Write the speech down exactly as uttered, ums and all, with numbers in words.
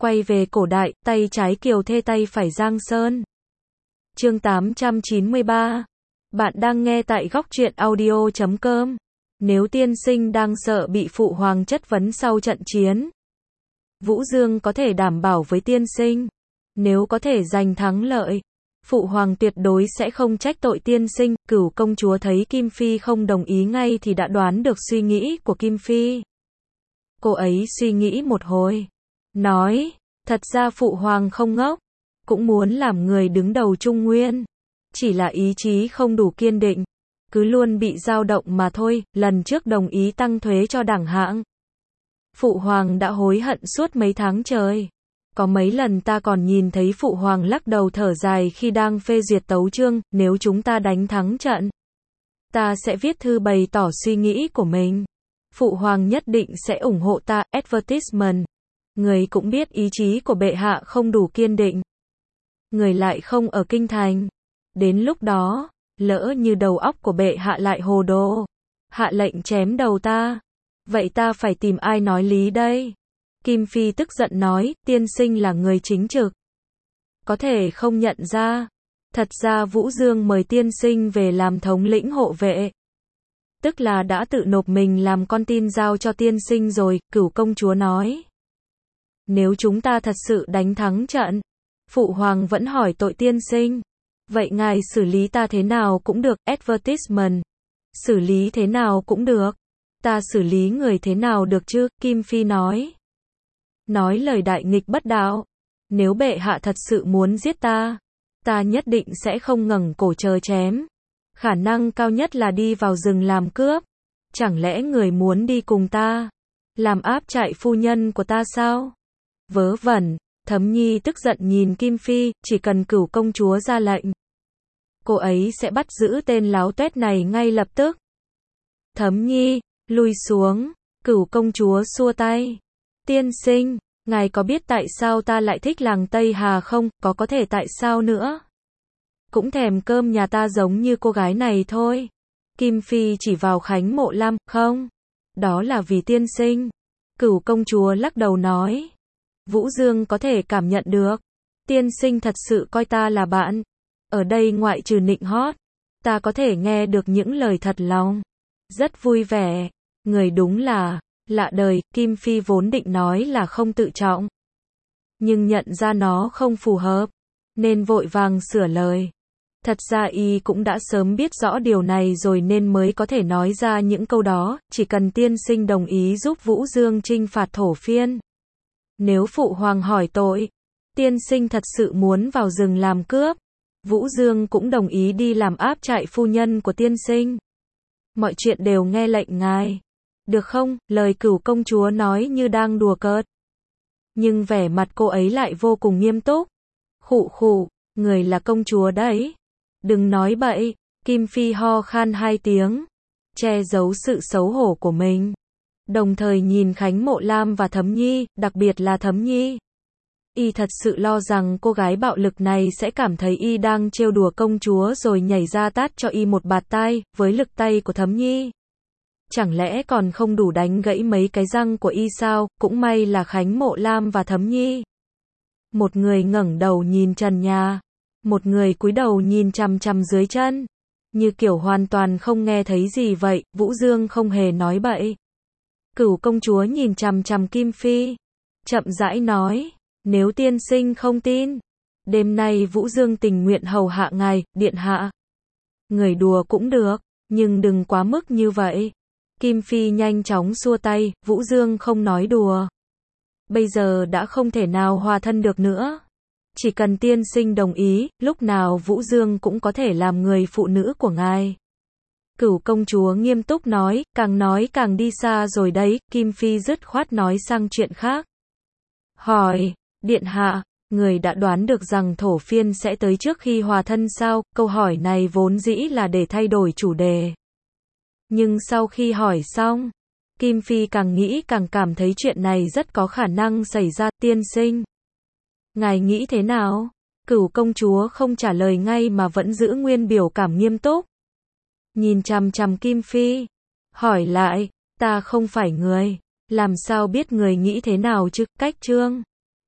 Quay về cổ đại, tay trái Kiều Thê tay phải Giang Sơn. Chương tám trăm chín mươi ba. Bạn đang nghe tại góc truyện audio chấm com. Nếu tiên sinh đang sợ bị phụ hoàng chất vấn sau trận chiến, Vũ Dương có thể đảm bảo với tiên sinh, nếu có thể giành thắng lợi, phụ hoàng tuyệt đối sẽ không trách tội tiên sinh. Cửu công chúa thấy Kim Phi không đồng ý ngay thì đã đoán được suy nghĩ của Kim Phi. Cô ấy suy nghĩ một hồi, nói, thật ra phụ hoàng không ngốc, cũng muốn làm người đứng đầu Trung Nguyên, chỉ là ý chí không đủ kiên định, cứ luôn bị dao động mà thôi. Lần trước đồng ý tăng thuế cho đẳng hạng, phụ hoàng đã hối hận suốt mấy tháng trời. Có mấy lần ta còn nhìn thấy phụ hoàng lắc đầu thở dài khi đang phê duyệt tấu chương. Nếu chúng ta đánh thắng trận, ta sẽ viết thư bày tỏ suy nghĩ của mình. Phụ hoàng nhất định sẽ ủng hộ ta. Advertisement. Người cũng biết ý chí của bệ hạ không đủ kiên định, người lại không ở kinh thành. Đến lúc đó, lỡ như đầu óc của bệ hạ lại hồ đồ, hạ lệnh chém đầu ta, vậy ta phải tìm ai nói lý đây? Kim Phi tức giận nói, tiên sinh là người chính trực, có thể không nhận ra. Thật ra Vũ Dương mời tiên sinh về làm thống lĩnh hộ vệ, tức là đã tự nộp mình làm con tin giao cho tiên sinh rồi. Cửu công chúa nói, nếu chúng ta thật sự đánh thắng trận, phụ hoàng vẫn hỏi tội tiên sinh, vậy ngài xử lý ta thế nào cũng được. Advertisement. Xử lý thế nào cũng được. Ta xử lý người thế nào được chứ? Kim Phi nói. Nói lời đại nghịch bất đạo. Nếu bệ hạ thật sự muốn giết ta, ta nhất định sẽ không ngẩng cổ chờ chém. Khả năng cao nhất là đi vào rừng làm cướp. Chẳng lẽ người muốn đi cùng ta, làm áp trại phu nhân của ta sao? Vớ vẩn. Thấm Nhi tức giận nhìn Kim Phi, chỉ cần cửu công chúa ra lệnh, cô ấy sẽ bắt giữ tên láo tuét này ngay lập tức. Thấm Nhi, lui xuống. Cửu công chúa xua tay. Tiên sinh, ngài có biết tại sao ta lại thích làng Tây Hà không? Có có thể tại sao nữa? Cũng thèm cơm nhà ta giống như cô gái này thôi. Kim Phi chỉ vào Khánh Mộ Lam, không, đó là vì tiên sinh. Cửu công chúa lắc đầu nói, Vũ Dương có thể cảm nhận được, tiên sinh thật sự coi ta là bạn. Ở đây ngoại trừ nịnh hót, ta có thể nghe được những lời thật lòng. Rất vui vẻ. Người đúng là lạ đời. Kim Phi vốn định nói là không tự trọng, nhưng nhận ra nó không phù hợp, nên vội vàng sửa lời. Thật ra y cũng đã sớm biết rõ điều này rồi nên mới có thể nói ra những câu đó. Chỉ cần tiên sinh đồng ý giúp Vũ Dương trinh phạt Thổ Phiên, nếu phụ hoàng hỏi tội, tiên sinh thật sự muốn vào rừng làm cướp, Vũ Dương cũng đồng ý đi làm áp trại phu nhân của tiên sinh. Mọi chuyện đều nghe lệnh ngài, được không? Lời cửu công chúa nói như đang đùa cợt, nhưng vẻ mặt cô ấy lại vô cùng nghiêm túc. Khụ khụ, người là công chúa đấy, đừng nói bậy. Kim Phi ho khan hai tiếng, che giấu sự xấu hổ của mình, đồng thời nhìn Khánh Mộ Lam và Thấm Nhi, đặc biệt là Thấm Nhi. Y thật sự lo rằng cô gái bạo lực này sẽ cảm thấy y đang trêu đùa công chúa rồi nhảy ra tát cho y một bạt tai. Với lực tay của Thấm Nhi, chẳng lẽ còn không đủ đánh gãy mấy cái răng của y sao? Cũng may là Khánh Mộ Lam và Thấm Nhi, một người ngẩng đầu nhìn trần nhà, một người cúi đầu nhìn chằm chằm dưới chân, như kiểu hoàn toàn không nghe thấy gì vậy. Vũ Dương không hề nói bậy. Cửu công chúa nhìn chằm chằm Kim Phi, chậm rãi nói, nếu tiên sinh không tin, đêm nay Vũ Dương tình nguyện hầu hạ ngài, điện hạ. Người đùa cũng được, nhưng đừng quá mức như vậy. Kim Phi nhanh chóng xua tay, Vũ Dương không nói đùa. Bây giờ đã không thể nào hòa thân được nữa. Chỉ cần tiên sinh đồng ý, lúc nào Vũ Dương cũng có thể làm người phụ nữ của ngài. Cửu công chúa nghiêm túc nói, càng nói càng đi xa rồi đấy. Kim Phi dứt khoát nói sang chuyện khác. Hỏi, điện hạ, người đã đoán được rằng Thổ Phiên sẽ tới trước khi hòa thân sao? Câu hỏi này vốn dĩ là để thay đổi chủ đề, nhưng sau khi hỏi xong, Kim Phi càng nghĩ càng cảm thấy chuyện này rất có khả năng xảy ra. Tiên sinh, ngài nghĩ thế nào? Cửu công chúa không trả lời ngay mà vẫn giữ nguyên biểu cảm nghiêm túc, nhìn chằm chằm Kim Phi, hỏi lại, ta không phải người, làm sao biết người nghĩ thế nào chứ? Cách chương